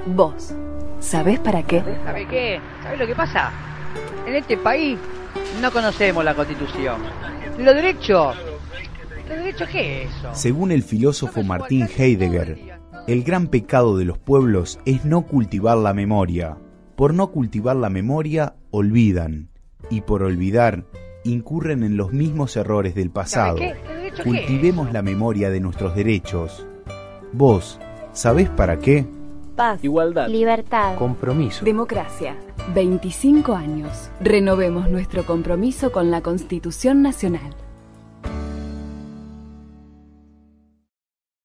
Vos, ¿sabés para qué? ¿Sabe qué? ¿Sabe lo que pasa? En este país no conocemos la Constitución. ¿Los derechos qué es eso? Según el filósofo Martin Heidegger, el gran pecado de los pueblos es no cultivar la memoria. Por no cultivar la memoria, olvidan. Y por olvidar, incurren en los mismos errores del pasado. Cultivemos la memoria de nuestros derechos. Vos, ¿sabés para qué? Paz, igualdad, libertad, compromiso, Democracia. 25 años. Renovemos nuestro compromiso con la Constitución Nacional.